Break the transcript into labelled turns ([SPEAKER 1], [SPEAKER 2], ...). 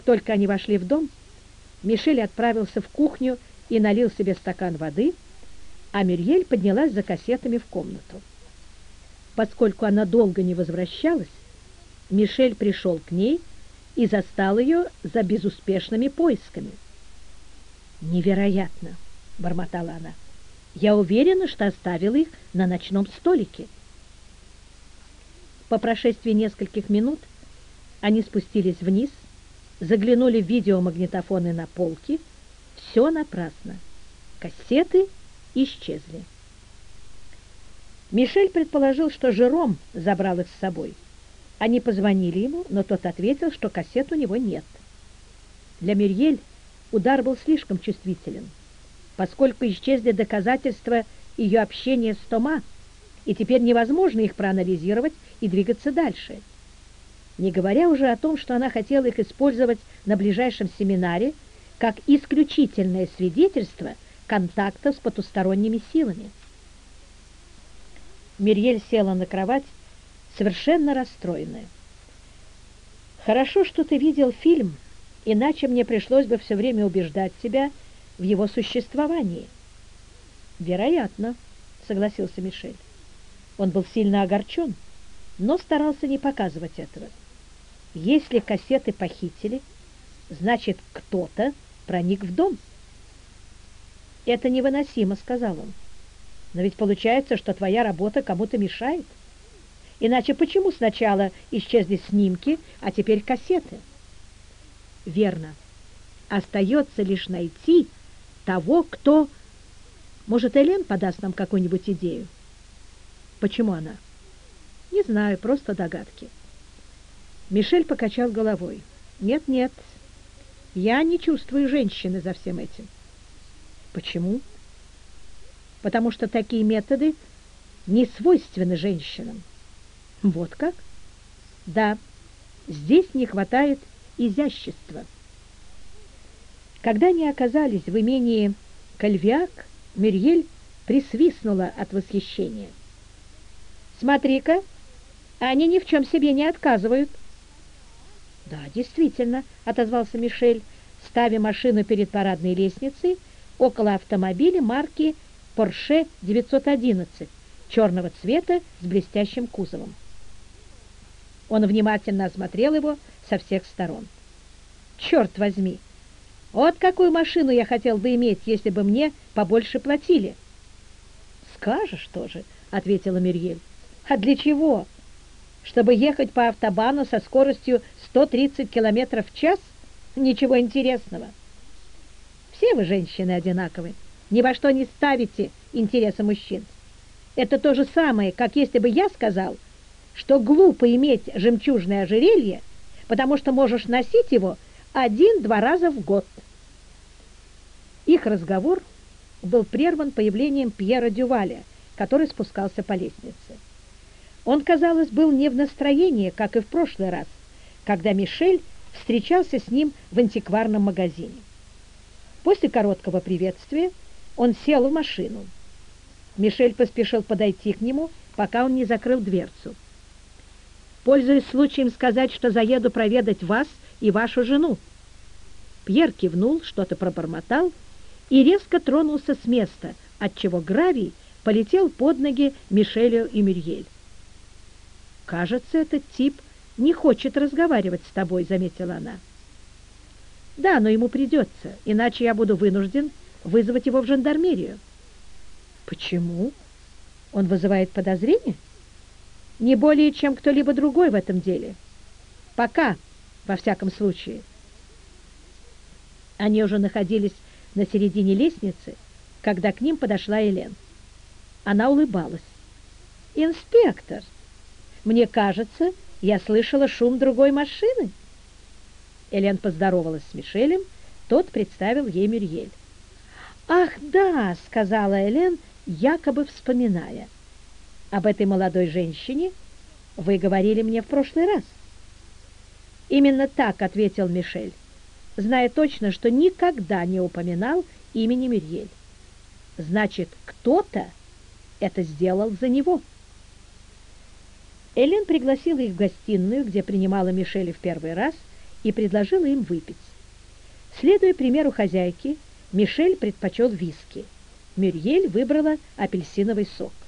[SPEAKER 1] Как только они вошли в дом, Мишель отправился в кухню и налил себе стакан воды, а Мюриель поднялась за кассетами в комнату. Поскольку она долго не возвращалась, Мишель пришел к ней и застал ее за безуспешными поисками. «Невероятно!» — бормотала она. «Я уверена, что оставила их на ночном столике». По прошествии нескольких минут они спустились вниз, заглянули в видеомагнитофоны на полке. Все напрасно. Кассеты исчезли. Мишель предположил, что Жером забрал их с собой. Они позвонили ему, но тот ответил, что кассет у него нет. Для Мюриель удар был слишком чувствителен, поскольку исчезли доказательства ее общения с Тома, и теперь невозможно их проанализировать и двигаться дальше. Не говоря уже о том, что она хотела их использовать на ближайшем семинаре как исключительное свидетельство контакта с потусторонними силами. Мюриель села на кровать, совершенно расстроенная. «Хорошо, что ты видел фильм, иначе мне пришлось бы все время убеждать тебя в его существовании». «Вероятно», — согласился Мишель. Он был сильно огорчен, но старался не показывать этого. Если кассеты похитили, значит, кто-то проник в дом. «Это невыносимо», — сказал он. «Но ведь получается, что твоя работа кому-то мешает. Иначе почему сначала исчезли снимки, а теперь кассеты?» «Верно. Остается лишь найти того, кто... Может, Элен подаст нам какую-нибудь идею?» «Почему она?» «Не знаю, просто догадки». Мишель покачал головой. «Нет, я не чувствую женщины за всем этим». «Почему?» «Потому что такие методы не свойственны женщинам». «Вот как?» «Да, здесь не хватает изящества». Когда они оказались в имении Кальвиак, Мюриель присвистнула от восхищения. «Смотри-ка, они ни в чем себе не отказывают». «Да, действительно», — отозвался Мишель, ставя машину перед парадной лестницей около автомобиля марки Porsche 911 черного цвета с блестящим кузовом. Он внимательно осмотрел его со всех сторон. «Черт возьми! Вот какую машину я хотел бы иметь, если бы мне побольше платили!» «Скажешь тоже», — ответила Мюриель. «А для чего? Чтобы ехать по автобану со скоростью 130 км в час? Ничего интересного. Все вы, женщины, одинаковы. Ни во что не ставите интересы мужчин. Это то же самое, как если бы я сказал, что глупо иметь жемчужное ожерелье, потому что можешь носить его 1-2 раза в год». Их разговор был прерван появлением Пьера Дюваля, который спускался по лестнице. Он, казалось, был не в настроении, как и в прошлый раз, когда Мишель встречался с ним в антикварном магазине. После короткого приветствия он сел в машину. Мишель поспешил подойти к нему, пока он не закрыл дверцу. «Пользуясь случаем сказать, что заеду проведать вас и вашу жену». Пьер кивнул, что-то пробормотал и резко тронулся с места, отчего гравий полетел под ноги Мишелю и Мюриель. «Кажется, этот тип не хочет разговаривать с тобой», — заметила она. «Да, но ему придется, иначе я буду вынужден вызвать его в жандармерию». «Почему? Он вызывает подозрения?» «Не более, чем кто-либо другой в этом деле. Пока, во всяком случае». Они уже находились на середине лестницы, когда к ним подошла Элен. Она улыбалась. «Инспектор, мне кажется, я слышала шум другой машины». Элен поздоровалась с Мишелем, тот представил ей Мюриель. «Ах, да», — сказала Элен, якобы вспоминая. «Об этой молодой женщине вы говорили мне в прошлый раз». «Именно так», — ответил Мишель, зная точно, что никогда не упоминал имени Мюриель. «Значит, кто-то это сделал за него». Элен пригласила их в гостиную, где принимала Мишеля в первый раз, и предложила им выпить. Следуя примеру хозяйки, Мишель предпочел виски. Мюриель выбрала апельсиновый сок.